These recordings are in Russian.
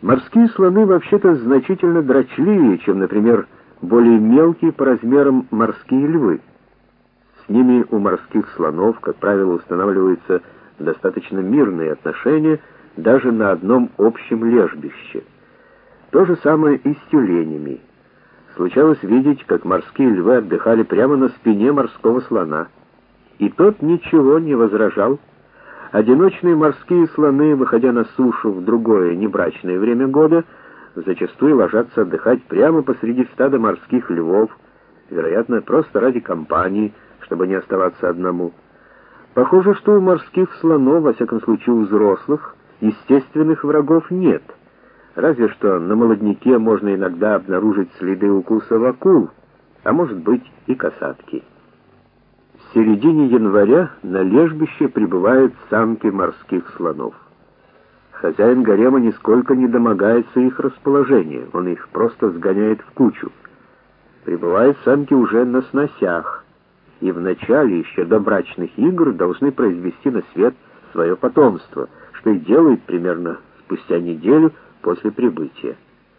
Морские слоны вообще-то значительно дрочливее, чем, например, более мелкие по размерам морские львы. С ними у морских слонов, как правило, устанавливаются достаточно мирные отношения даже на одном общем лежбище. То же самое и с тюленями. Случалось видеть, как морские львы отдыхали прямо на спине морского слона. И тот ничего не возражал. Одиночные морские слоны, выходя на сушу в другое небрачное время года, зачастую ложатся отдыхать прямо посреди стада морских львов, вероятно, просто ради компании, чтобы не оставаться одному. Похоже, что у морских слонов, во всяком случае у взрослых, естественных врагов нет. Разве что на молодняке можно иногда обнаружить следы укусов акул, а может быть и касатки. В середине января на лежбище прибывают самки морских слонов. Хозяин гарема нисколько не домогается их расположения, он их просто сгоняет в кучу. Прибывают самки уже на сносях, и в начале еще до брачных игр должны произвести на свет свое потомство, что и делают примерно спустя неделю после прибытия.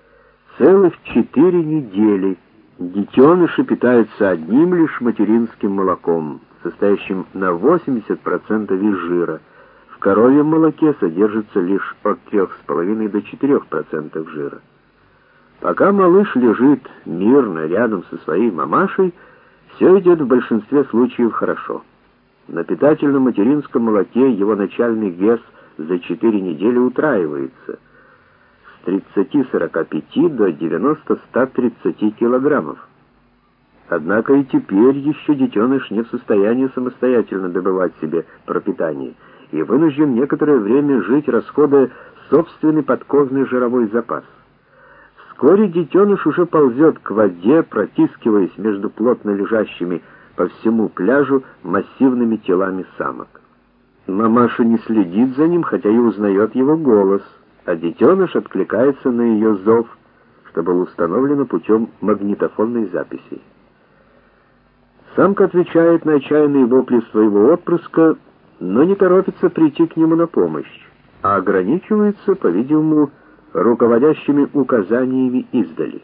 Целых 4 недели детеныши питаются одним лишь материнским молоком, состоящим на 80% из жира. В коровьем молоке содержится лишь от 3,5 до 4% жира. Пока малыш лежит мирно рядом со своей мамашей, все идет в большинстве случаев хорошо. На питательном материнском молоке его начальный вес за 4 недели утраивается с 30-45 до 90-130 килограммов. Однако и теперь еще детеныш не в состоянии самостоятельно добывать себе пропитание и вынужден некоторое время жить, расходуя собственный подкожный жировой запас. Вскоре детеныш уже ползет к воде, протискиваясь между плотно лежащими по всему пляжу массивными телами самок. Мамаша не следит за ним, хотя и узнает его голос, а детеныш откликается на ее зов, что было установлено путем магнитофонной записи. Самка отвечает на отчаянные вопли своего отпрыска, но не торопится прийти к нему на помощь, а ограничивается, по-видимому, руководящими указаниями издали.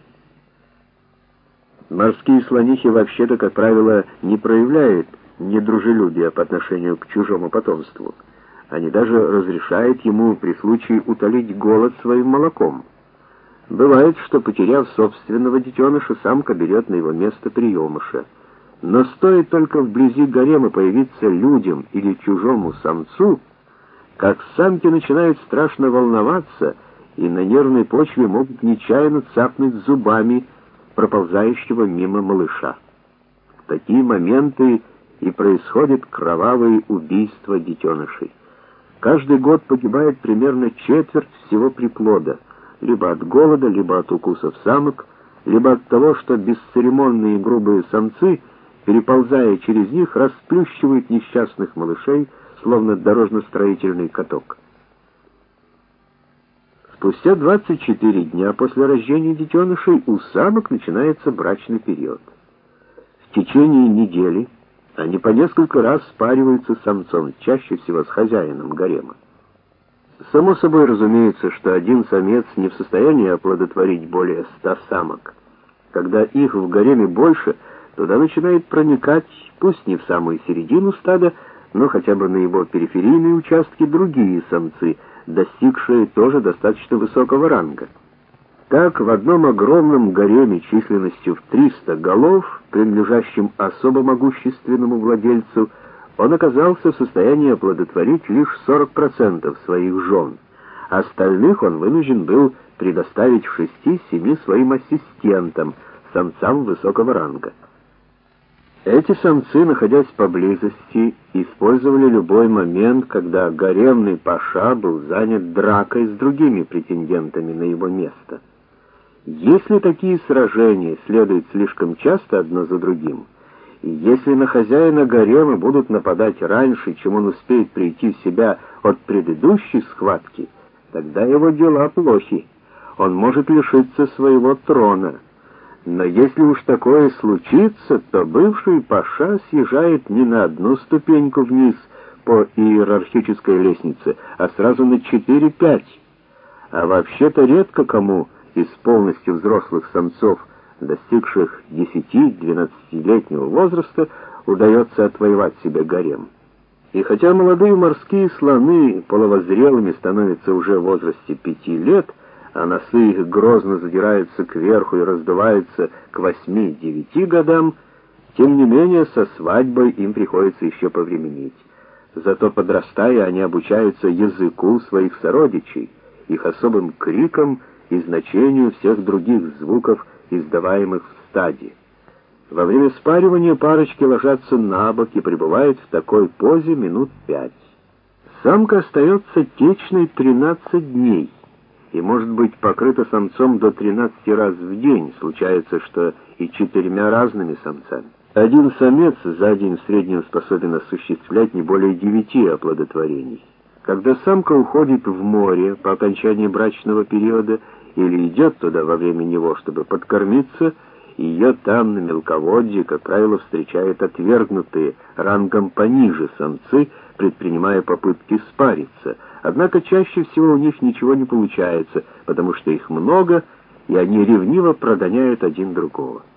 Морские слонихи вообще-то, как правило, не проявляют недружелюбия по отношению к чужому потомству. Они даже разрешают ему при случае утолить голод своим молоком. Бывает, что, потеряв собственного детеныша, самка берет на его место приемыша. Но стоит только вблизи гарема появиться людям или чужому самцу, как самки начинают страшно волноваться и на нервной почве могут нечаянно цапнуть зубами проползающего мимо малыша. В такие моменты и происходят кровавые убийства детенышей. Каждый год погибает примерно четверть всего приплода, либо от голода, либо от укусов самок, либо от того, что бесцеремонные и грубые самцы, переползая через них, расплющивают несчастных малышей, словно дорожно-строительный каток. Спустя 24 дня после рождения детенышей у самок начинается брачный период. В течение недели они по несколько раз спариваются с самцом, чаще всего с хозяином гарема. Само собой разумеется, что один самец не в состоянии оплодотворить более 100 самок. Когда их в гареме больше, туда начинает проникать, пусть не в самую середину стада, но хотя бы на его периферийные участки другие самцы, достигшие тоже достаточно высокого ранга. Так, в одном огромном гареме численностью в 300 голов, принадлежащем особо могущественному владельцу, он оказался в состоянии оплодотворить лишь 40% своих жен. Остальных он вынужден был предоставить в 6-7 своим ассистентам, самцам высокого ранга. Эти самцы, находясь поблизости, использовали любой момент, когда гаремный паша был занят дракой с другими претендентами на его место. Если такие сражения следуют слишком часто одно за другим, и если на хозяина гарема будут нападать раньше, чем он успеет прийти в себя от предыдущей схватки, тогда его дела плохи. Он может лишиться своего трона. Но если уж такое случится, то бывший паша съезжает не на одну ступеньку вниз по иерархической лестнице, а сразу на 4-5. А вообще-то редко кому из полностью взрослых самцов, достигших 10-12-летнего возраста, удается отвоевать себе гарем. И хотя молодые морские слоны половозрелыми становятся уже в возрасте 5 лет, а носы их грозно задираются кверху и раздуваются к 8-9 годам, тем не менее со свадьбой им приходится еще повременить. Зато подрастая, они обучаются языку своих сородичей, их особым крикам и значению всех других звуков, издаваемых в стаде. Во время спаривания парочки ложатся на бок и пребывают в такой позе минут 5. Самка остается течной 13 дней и может быть покрыта самцом до 13 раз в день, случается, что и 4 разными самцами. Один самец за день в среднем способен осуществлять не более 9 оплодотворений. Когда самка уходит в море по окончании брачного периода или идет туда во время него, чтобы подкормиться, ее там, на мелководье, как правило, встречают отвергнутые рангом пониже самцы, предпринимая попытки спариться. Однако чаще всего у них ничего не получается, потому что их много, и они ревниво прогоняют один другого.